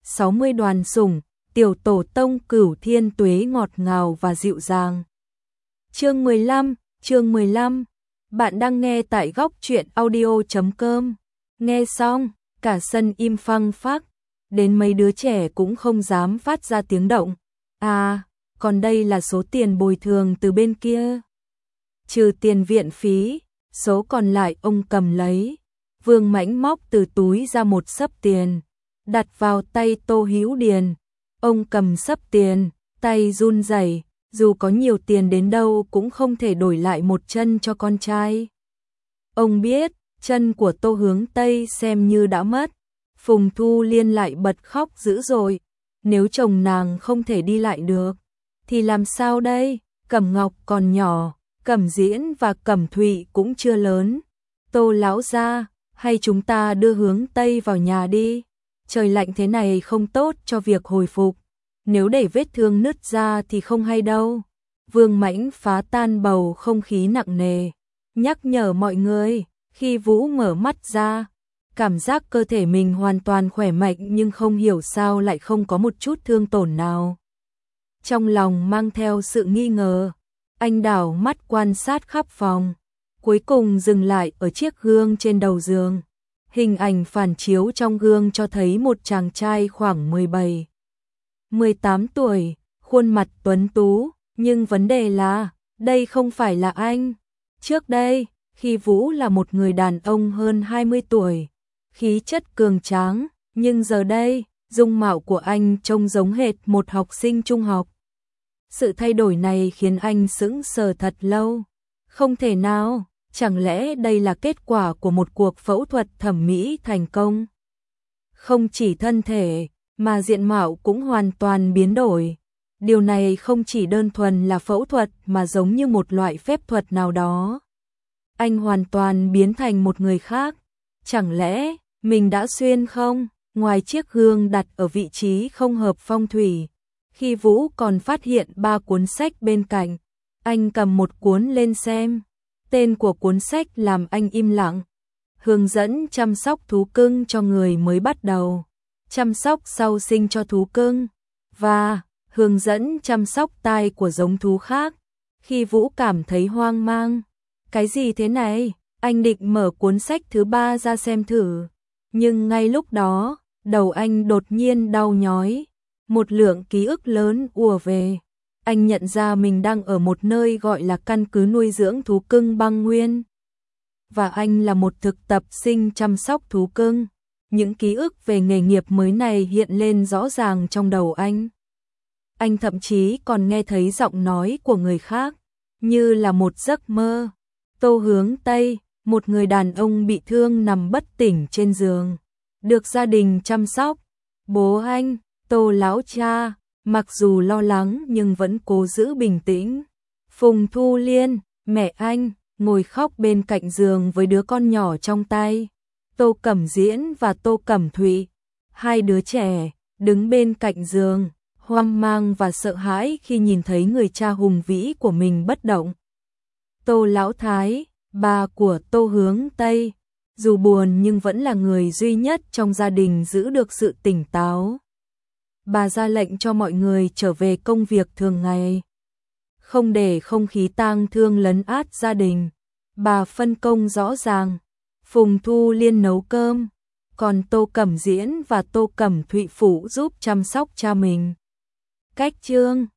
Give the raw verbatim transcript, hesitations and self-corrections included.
sáu mươi đoàn sủng, tiểu tổ tông cửu thiên tuế ngọt ngào và dịu dàng. Chương mười lăm, chương mười lăm. Bạn đang nghe tại góc truyện audio chấm com. Nghe xong, cả sân im phăng phắc, đến mấy đứa trẻ cũng không dám phát ra tiếng động. À, còn đây là số tiền bồi thường từ bên kia. Trừ tiền viện phí, số còn lại ông cầm lấy. Vương Mãnh móc từ túi ra một xấp tiền, đặt vào tay Tô Hữu Điền. Ông cầm xấp tiền, tay run rẩy, dù có nhiều tiền đến đâu cũng không thể đổi lại một chân cho con trai. Ông biết, chân của Tô Hướng Tây xem như đã mất. Phùng Thu Liên lại bật khóc dữ dội. Nếu chồng nàng không thể đi lại được, thì làm sao đây? Cẩm Ngọc còn nhỏ, Cẩm Diễn và Cẩm Thụy cũng chưa lớn. Tô lão gia, hay chúng ta đưa Hướng Tây vào nhà đi. Trời lạnh thế này không tốt cho việc hồi phục. Nếu để vết thương nứt ra thì không hay đâu. Vương Mãnh phá tan bầu không khí nặng nề, nhắc nhở mọi người. Khi Vũ mở mắt ra, cảm giác cơ thể mình hoàn toàn khỏe mạnh, nhưng không hiểu sao lại không có một chút thương tổn nào. Trong lòng mang theo sự nghi ngờ, anh đảo mắt quan sát khắp phòng, cuối cùng dừng lại ở chiếc gương trên đầu giường. Hình ảnh phản chiếu trong gương cho thấy một chàng trai khoảng mười bảy, mười tám tuổi, khuôn mặt tuấn tú, nhưng vấn đề là, đây không phải là anh. Trước đây, khi Vũ là một người đàn ông hơn hai mươi tuổi, khí chất cường tráng, nhưng giờ đây, dung mạo của anh trông giống hệt một học sinh trung học. Sự thay đổi này khiến anh sững sờ thật lâu. Không thể nào, chẳng lẽ đây là kết quả của một cuộc phẫu thuật thẩm mỹ thành công? Không chỉ thân thể, mà diện mạo cũng hoàn toàn biến đổi. Điều này không chỉ đơn thuần là phẫu thuật mà giống như một loại phép thuật nào đó. Anh hoàn toàn biến thành một người khác. Chẳng lẽ mình đã xuyên không? Ngoài chiếc gương đặt ở vị trí không hợp phong thủy, khi Vũ còn phát hiện ba cuốn sách bên cạnh, anh cầm một cuốn lên xem. Tên của cuốn sách làm anh im lặng. Hướng dẫn chăm sóc thú cưng cho người mới bắt đầu, chăm sóc sau sinh cho thú cưng, và hướng dẫn chăm sóc tai của giống thú khác. Khi Vũ cảm thấy hoang mang, cái gì thế này? Anh định mở cuốn sách thứ ba ra xem thử, nhưng ngay lúc đó, đầu anh đột nhiên đau nhói, một lượng ký ức lớn ùa về. Anh nhận ra mình đang ở một nơi gọi là căn cứ nuôi dưỡng thú cưng Băng Nguyên, và anh là một thực tập sinh chăm sóc thú cưng. Những ký ức về nghề nghiệp mới này hiện lên rõ ràng trong đầu anh. Anh thậm chí còn nghe thấy giọng nói của người khác, như là một giấc mơ. Tô Hướng Tây, một người đàn ông bị thương nằm bất tỉnh trên giường, được gia đình chăm sóc. Bố anh, Tô lão cha, mặc dù lo lắng nhưng vẫn cố giữ bình tĩnh. Phùng Thu Liên, mẹ anh, ngồi khóc bên cạnh giường với đứa con nhỏ trong tay. Tô Cẩm Diễn và Tô Cẩm Thụy, hai đứa trẻ, đứng bên cạnh giường, hoang mang và sợ hãi khi nhìn thấy người cha hùng vĩ của mình bất động. Tô Lão Thái, bà của Tô Hướng Tây, dù buồn nhưng vẫn là người duy nhất trong gia đình giữ được sự tỉnh táo. Bà ra lệnh cho mọi người trở về công việc thường ngày, không để không khí tang thương lấn át gia đình. Bà phân công rõ ràng, Phùng Thu Liên nấu cơm, còn Tô Cẩm Diễn và Tô Cẩm Thụy phụ giúp chăm sóc cha mình. Cách chương